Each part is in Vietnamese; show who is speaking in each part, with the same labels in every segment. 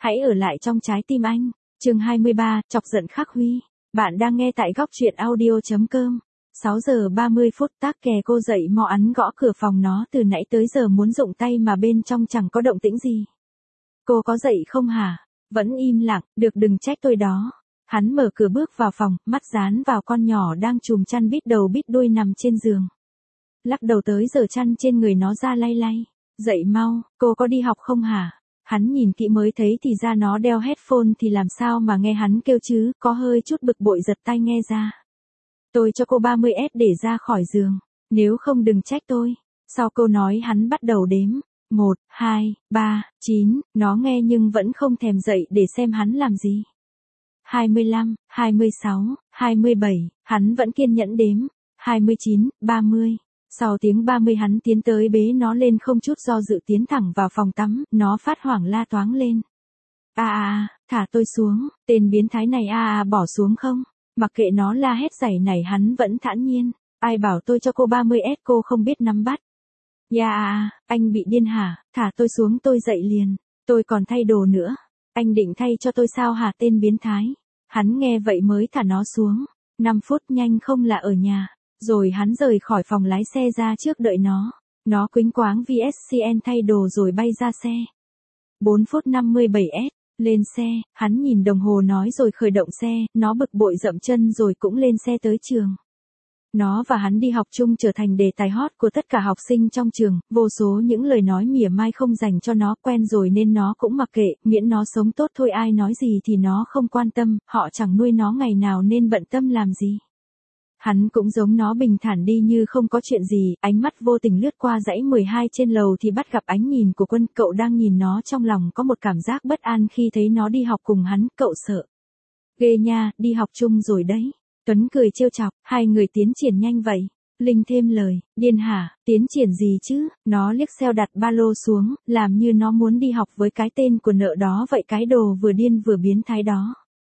Speaker 1: Hãy ở lại trong trái tim anh. Chương 23, chọc giận Khắc Huy. Bạn đang nghe tại góc truyện audio.com. 6 giờ 30 phút tác kè cô dậy mò ắn gõ cửa phòng nó từ nãy tới giờ muốn dụng tay mà bên trong chẳng có động tĩnh gì. Cô có dậy không hả? Vẫn im lặng, được đừng trách tôi đó. Hắn mở cửa bước vào phòng, mắt dán vào con nhỏ đang chùm chăn bít đầu bít đuôi nằm trên giường. Lắc đầu tới giờ chăn trên người nó ra lay lay. Dậy mau, cô có đi học không hả? Hắn nhìn kỹ mới thấy thì ra nó đeo headphone thì làm sao mà nghe hắn kêu chứ, có hơi chút bực bội giật tai nghe ra. Tôi cho cô 30S để ra khỏi giường, nếu không đừng trách tôi. Sau câu nói hắn bắt đầu đếm, 1, 2, 3, 9, nó nghe nhưng vẫn không thèm dậy để xem hắn làm gì. 25, 26, 27, hắn vẫn kiên nhẫn đếm, 29, 30. Sau tiếng 30 hắn tiến tới bế nó lên không chút do dự tiến thẳng vào phòng tắm, nó phát hoảng la toáng lên. Thả tôi xuống, tên biến thái này bỏ xuống không? Mặc kệ nó la hét giày này hắn vẫn thản nhiên, ai bảo tôi cho cô 30S cô không biết nắm bắt. Anh bị điên hả, thả tôi xuống tôi dậy liền, tôi còn thay đồ nữa. Anh định thay cho tôi sao hả tên biến thái? Hắn nghe vậy mới thả nó xuống, 5 phút nhanh không là ở nhà. Rồi hắn rời khỏi phòng lái xe ra trước đợi nó. Nó quýnh quáng VSCN thay đồ rồi bay ra xe. 4 phút 57S, lên xe, hắn nhìn đồng hồ nói rồi khởi động xe, nó bực bội dậm chân rồi cũng lên xe tới trường. Nó và hắn đi học chung trở thành đề tài hot của tất cả học sinh trong trường, vô số những lời nói mỉa mai không dành cho nó quen rồi nên nó cũng mặc kệ, miễn nó sống tốt thôi ai nói gì thì nó không quan tâm, họ chẳng nuôi nó ngày nào nên bận tâm làm gì. Hắn cũng giống nó bình thản đi như không có chuyện gì, ánh mắt vô tình lướt qua dãy 12 trên lầu thì bắt gặp ánh nhìn của Quân, cậu đang nhìn nó trong lòng có một cảm giác bất an khi thấy nó đi học cùng hắn, cậu sợ. Ghê nha, đi học chung rồi đấy. Tuấn cười trêu chọc, hai người tiến triển nhanh vậy. Linh thêm lời, điên hả, tiến triển gì chứ, nó liếc xeo đặt ba lô xuống, làm như nó muốn đi học với cái tên của nợ đó vậy cái đồ vừa điên vừa biến thái đó.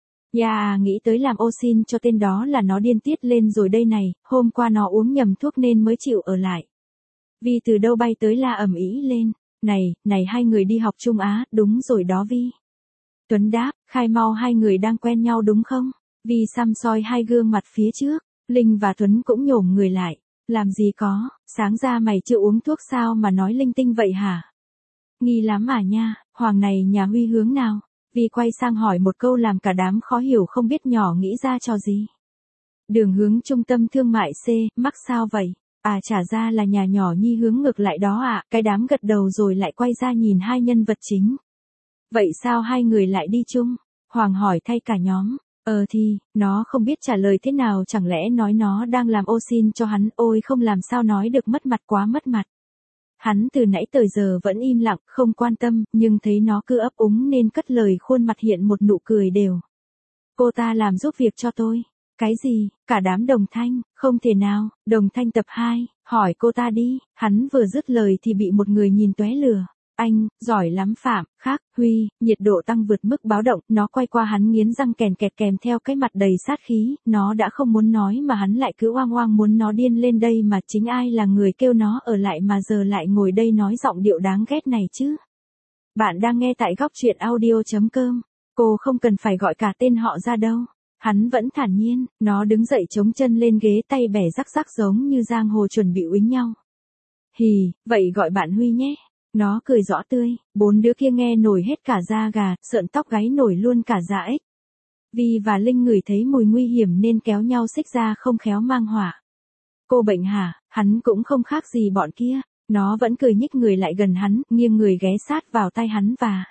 Speaker 1: Nghĩ tới làm ô xin cho tên đó là nó điên tiết lên rồi đây này, hôm qua nó uống nhầm thuốc nên mới chịu ở lại. Vi từ đâu bay tới la ầm ĩ lên, này hai người đi học chung á, đúng rồi đó Vi. Tuấn đáp, khai mau hai người đang quen nhau đúng không? Vi xăm soi hai gương mặt phía trước, Linh và Tuấn cũng nhổm người lại, làm gì có, sáng ra mày chưa uống thuốc sao mà nói linh tinh vậy hả? Nghi lắm à nha, Hoàng này nhà Huy hướng nào? Vi quay sang hỏi một câu làm cả đám khó hiểu không biết nhỏ nghĩ ra trò gì. Đường hướng trung tâm thương mại C, mắc sao vậy? Trả ra là nhà nhỏ Nhi hướng ngược lại đó ạ, cái đám gật đầu rồi lại quay ra nhìn hai nhân vật chính. Vậy sao hai người lại đi chung? Hoàng hỏi thay cả nhóm. Thì, nó không biết trả lời thế nào chẳng lẽ nói nó đang làm ô xin cho hắn, ôi không làm sao nói được mất mặt quá mất mặt. Hắn từ nãy tới giờ vẫn im lặng, không quan tâm, nhưng thấy nó cứ ấp úng nên cất lời khuôn mặt hiện một nụ cười đều. Cô ta làm giúp việc cho tôi. Cái gì? Cả đám đồng thanh, không thể nào, đồng thanh tập 2, hỏi cô ta đi, hắn vừa dứt lời thì bị một người nhìn tóe lửa. Anh, giỏi lắm Phạm, Khắc Huy, nhiệt độ tăng vượt mức báo động, nó quay qua hắn nghiến răng kèn kẹt kèm theo cái mặt đầy sát khí, nó đã không muốn nói mà hắn lại cứ oang oang muốn nó điên lên đây mà chính ai là người kêu nó ở lại mà giờ lại ngồi đây nói giọng điệu đáng ghét này chứ. Bạn đang nghe tại góc truyện audio.com, cô không cần phải gọi cả tên họ ra đâu. Hắn vẫn thản nhiên, nó đứng dậy chống chân lên ghế tay bẻ rắc rắc giống như giang hồ chuẩn bị uýnh nhau. Hì, vậy gọi bạn Huy nhé. Nó cười rõ tươi, bốn đứa kia nghe nổi hết cả da gà, sợn tóc gáy nổi luôn cả da ếch. Vi và Linh ngửi thấy mùi nguy hiểm nên kéo nhau xích ra không khéo mang họa. Cô bệnh hả? Hắn cũng không khác gì bọn kia. Nó vẫn cười nhích người lại gần hắn, nghiêng người ghé sát vào tay hắn và...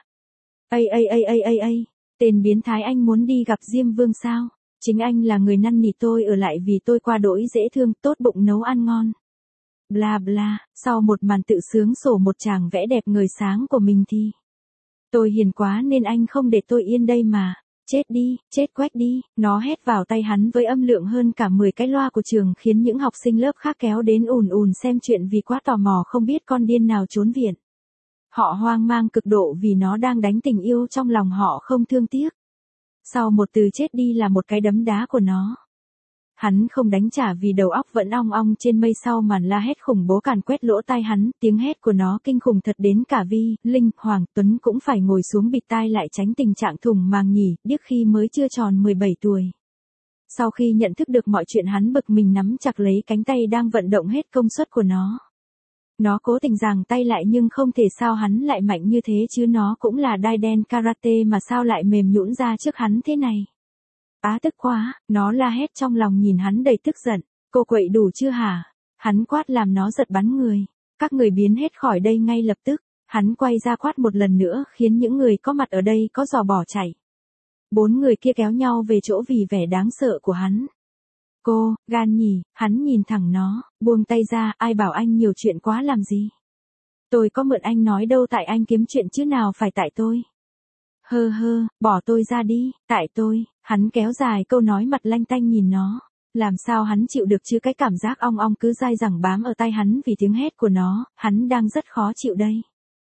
Speaker 1: Tên biến thái anh muốn đi gặp Diêm Vương sao? Chính anh là người năn nỉ tôi ở lại vì tôi qua đỗi dễ thương, tốt bụng nấu ăn ngon. Bla bla, sau một màn tự sướng sổ một chàng vẽ đẹp ngời sáng của mình thì tôi hiền quá nên anh không để tôi yên đây mà. Chết đi, chết quách đi, nó hét vào tay hắn với âm lượng hơn cả 10 cái loa của trường khiến những học sinh lớp khác kéo đến ùn ùn xem chuyện vì quá tò mò không biết con điên nào trốn viện. Họ hoang mang cực độ vì nó đang đánh tình yêu trong lòng họ không thương tiếc. Sau một từ chết đi là một cái đấm đá của nó. Hắn không đánh trả vì đầu óc vẫn ong ong trên mây sau màn la hét khủng bố càn quét lỗ tai hắn, tiếng hét của nó kinh khủng thật đến cả Vi, Linh, Hoàng Tuấn cũng phải ngồi xuống bịt tai lại tránh tình trạng thủng màng nhỉ, điếc khi mới chưa tròn 17 tuổi. Sau khi nhận thức được mọi chuyện hắn bực mình nắm chặt lấy cánh tay đang vận động hết công suất của nó. Nó cố tình giằng tay lại nhưng không thể sao hắn lại mạnh như thế chứ nó cũng là đai đen karate mà sao lại mềm nhũn ra trước hắn thế này. Á tức quá, nó la hét trong lòng nhìn hắn đầy tức giận, cô quậy đủ chưa hả? Hắn quát làm nó giật bắn người, các người biến hết khỏi đây ngay lập tức, hắn quay ra quát một lần nữa khiến những người có mặt ở đây có giò bỏ chạy. 4 người kia kéo nhau về chỗ vì vẻ đáng sợ của hắn. Cô, gan nhỉ, hắn nhìn thẳng nó, buông tay ra, ai bảo anh nhiều chuyện quá làm gì. Tôi có mượn anh nói đâu tại anh kiếm chuyện chứ nào phải tại tôi. Hơ hơ, bỏ tôi ra đi, tại tôi, hắn kéo dài câu nói mặt lanh tanh nhìn nó. Làm sao hắn chịu được chứ cái cảm giác ong ong cứ dai dẳng bám ở tai hắn vì tiếng hét của nó, hắn đang rất khó chịu đây.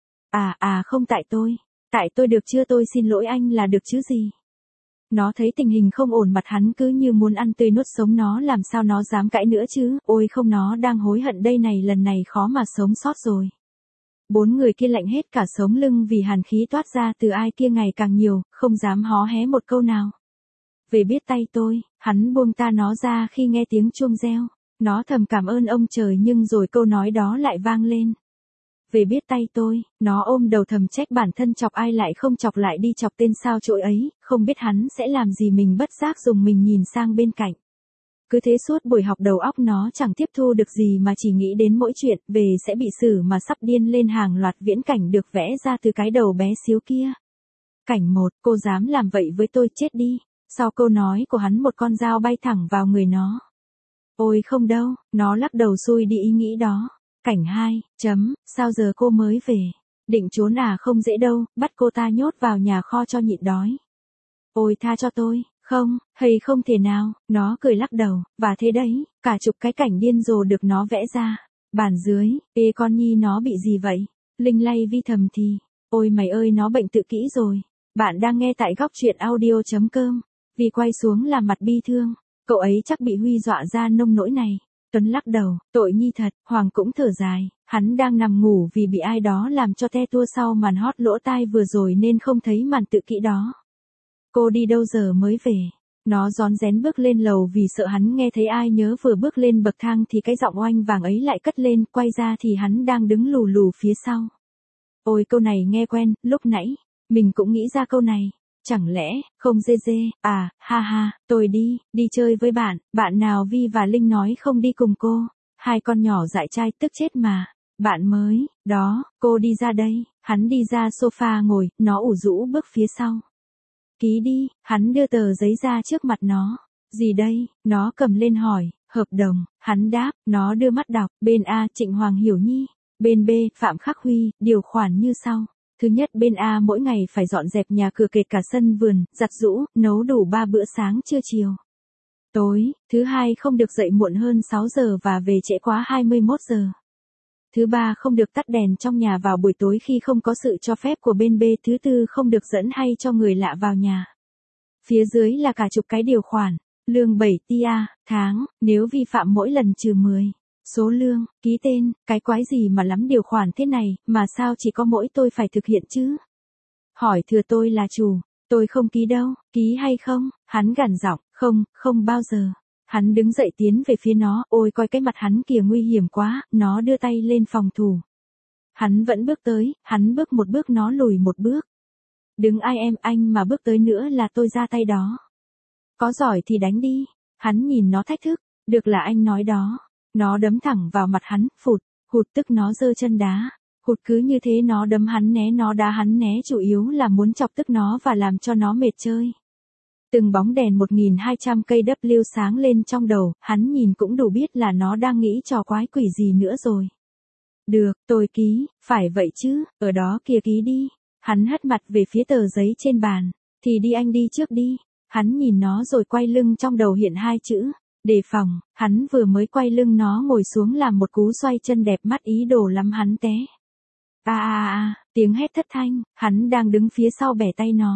Speaker 1: Không tại tôi được chưa tôi xin lỗi anh là được chứ gì. Nó thấy tình hình không ổn mặt hắn cứ như muốn ăn tươi nuốt sống nó làm sao nó dám cãi nữa chứ, ôi không nó đang hối hận đây này lần này khó mà sống sót rồi. 4 người kia lạnh hết cả sống lưng vì hàn khí toát ra từ ai kia ngày càng nhiều, không dám hó hé một câu nào. Về biết tay tôi, hắn buông ta nó ra khi nghe tiếng chuông reo, nó thầm cảm ơn ông trời nhưng rồi câu nói đó lại vang lên. Về biết tay tôi, nó ôm đầu thầm trách bản thân chọc ai lại không chọc lại đi chọc tên sao trội ấy, không biết hắn sẽ làm gì mình bất giác dùng mình nhìn sang bên cạnh. Cứ thế suốt buổi học đầu óc nó chẳng tiếp thu được gì mà chỉ nghĩ đến mỗi chuyện về sẽ bị xử mà sắp điên lên hàng loạt viễn cảnh được vẽ ra từ cái đầu bé xíu kia. Cảnh 1, cô dám làm vậy với tôi chết đi. Sau câu nói của hắn một con dao bay thẳng vào người nó. Ôi không đâu, nó lắc đầu xui đi ý nghĩ đó. Cảnh 2, sao giờ cô mới về? Định trốn à không dễ đâu, bắt cô ta nhốt vào nhà kho cho nhịn đói. Ôi tha cho tôi, không, hay không thể nào, nó cười lắc đầu, và thế đấy, cả chục cái cảnh điên rồ được nó vẽ ra. Bàn dưới, ê con nhi nó bị gì vậy? Linh lay Vi thầm thì, ôi mày ơi nó bệnh tự kỷ rồi. Bạn đang nghe tại góc truyện audio.com. Vi quay xuống làm mặt bi thương, cậu ấy chắc bị Huy dọa ra nông nỗi này. Tuấn lắc đầu, tội nhi thật, Hoàng cũng thở dài, hắn đang nằm ngủ vì bị ai đó làm cho te tua sau màn hót lỗ tai vừa rồi nên không thấy màn tự kỷ đó. Cô đi đâu giờ mới về? Nó rón rén bước lên lầu vì sợ hắn nghe thấy ai nhớ vừa bước lên bậc thang thì cái giọng oanh vàng ấy lại cất lên, quay ra thì hắn đang đứng lù lù phía sau. Ôi câu này nghe quen, lúc nãy, mình cũng nghĩ ra câu này. Chẳng lẽ, không dê dê, ha, tôi đi chơi với bạn nào Vi và Linh nói không đi cùng cô, hai con nhỏ dại trai tức chết mà, bạn mới, đó, cô đi ra đây, hắn đi ra sofa ngồi, nó ủ rũ bước phía sau. Ký đi, hắn đưa tờ giấy ra trước mặt nó, gì đây, nó cầm lên hỏi, hợp đồng, hắn đáp, nó đưa mắt đọc, bên A Trịnh Hoàng Hiểu Nhi, bên B Phạm Khắc Huy, điều khoản như sau. Thứ nhất bên A mỗi ngày phải dọn dẹp nhà cửa kể cả sân vườn, giặt giũ, nấu đủ 3 bữa sáng trưa chiều. Tối, thứ hai không được dậy muộn hơn 6 giờ và về trễ quá 21 giờ. Thứ ba không được tắt đèn trong nhà vào buổi tối khi không có sự cho phép của bên B. Thứ tư không được dẫn hay cho người lạ vào nhà. Phía dưới là cả chục cái điều khoản, lương 7 tia, tháng, nếu vi phạm mỗi lần trừ 10. Số lương, ký tên, cái quái gì mà lắm điều khoản thế này, mà sao chỉ có mỗi tôi phải thực hiện chứ? Hỏi thừa tôi là chủ, tôi không ký đâu, ký hay không? Hắn gằn giọng, không bao giờ. Hắn đứng dậy tiến về phía nó, ôi coi cái mặt hắn kìa nguy hiểm quá, nó đưa tay lên phòng thủ. Hắn vẫn bước tới, hắn bước một bước nó lùi một bước. Đừng ai em anh mà bước tới nữa là tôi ra tay đó. Có giỏi thì đánh đi, hắn nhìn nó thách thức, được là anh nói đó. Nó đấm thẳng vào mặt hắn, hụt tức nó giơ chân đá. Hụt cứ như thế nó đấm hắn né nó đá hắn né chủ yếu là muốn chọc tức nó và làm cho nó mệt chơi. Từng bóng đèn 1200 cây W sáng lên trong đầu, hắn nhìn cũng đủ biết là nó đang nghĩ trò quái quỷ gì nữa rồi. Được, tôi ký, phải vậy chứ, ở đó kìa ký đi. Hắn hất mặt về phía tờ giấy trên bàn, thì đi anh đi trước đi. Hắn nhìn nó rồi quay lưng trong đầu hiện hai chữ. Đề phòng, hắn vừa mới quay lưng nó ngồi xuống làm một cú xoay chân đẹp mắt ý đồ lắm hắn té. Tiếng hét thất thanh, hắn đang đứng phía sau bẻ tay nó.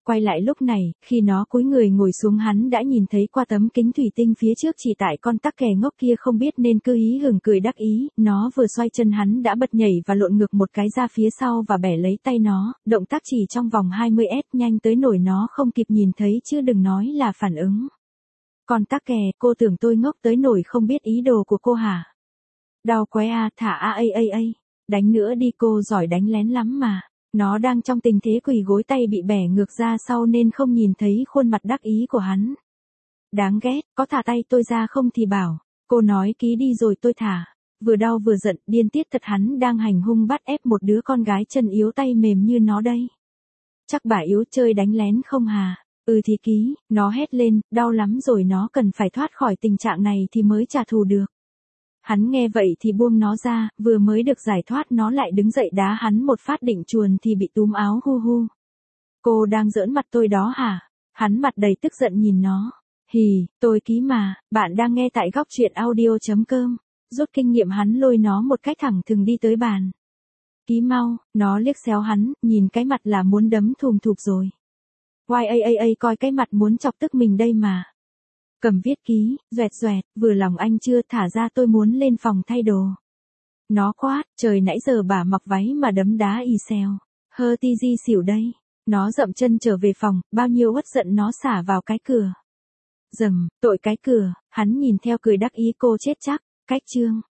Speaker 1: Quay lại lúc này, khi nó cúi người ngồi xuống hắn đã nhìn thấy qua tấm kính thủy tinh phía trước chỉ tại con tắc kè ngốc kia không biết nên cứ hí hửng cười đắc ý, nó vừa xoay chân hắn đã bật nhảy và lộn ngược một cái ra phía sau và bẻ lấy tay nó, động tác chỉ trong vòng 20 s nhanh tới nổi nó không kịp nhìn thấy chứ đừng nói là phản ứng. Con tắc kè, cô tưởng tôi ngốc tới nổi không biết ý đồ của cô hả? Đau quái à, thả a. Đánh nữa đi, cô giỏi đánh lén lắm mà. Nó đang trong tình thế quỳ gối, tay bị bẻ ngược ra sau nên không nhìn thấy khuôn mặt đắc ý của hắn. Đáng ghét, có thả tay tôi ra không thì bảo. Cô nói ký đi rồi tôi thả. Vừa đau vừa giận, điên tiết thật, hắn đang hành hung bắt ép một đứa con gái chân yếu tay mềm như nó đây. Chắc bà yếu chơi đánh lén không hà? Ừ thì ký, nó hét lên, đau lắm rồi, nó cần phải thoát khỏi tình trạng này thì mới trả thù được. Hắn nghe vậy thì buông nó ra, vừa mới được giải thoát nó lại đứng dậy đá hắn một phát định chuồn thì bị túm áo hu hu. Cô đang giỡn mặt tôi đó hả? Hắn mặt đầy tức giận nhìn nó. Hì, tôi ký mà, bạn đang nghe tại góc truyện audio.com. Rút kinh nghiệm hắn lôi nó một cách thẳng thừng đi tới bàn. Ký mau, nó liếc xéo hắn, nhìn cái mặt là muốn đấm thùm thụp rồi. Coi cái mặt muốn chọc tức mình đây mà. Cầm viết ký, doẹt, vừa lòng anh chưa, thả ra tôi muốn lên phòng thay đồ. Nó quát, trời nãy giờ bà mặc váy mà đấm đá y xèo. Hơ ti di xỉu đây. Nó dậm chân trở về phòng, bao nhiêu uất giận nó xả vào cái cửa. Dầm, tội cái cửa, hắn nhìn theo cười đắc ý, cô chết chắc. Cách chương.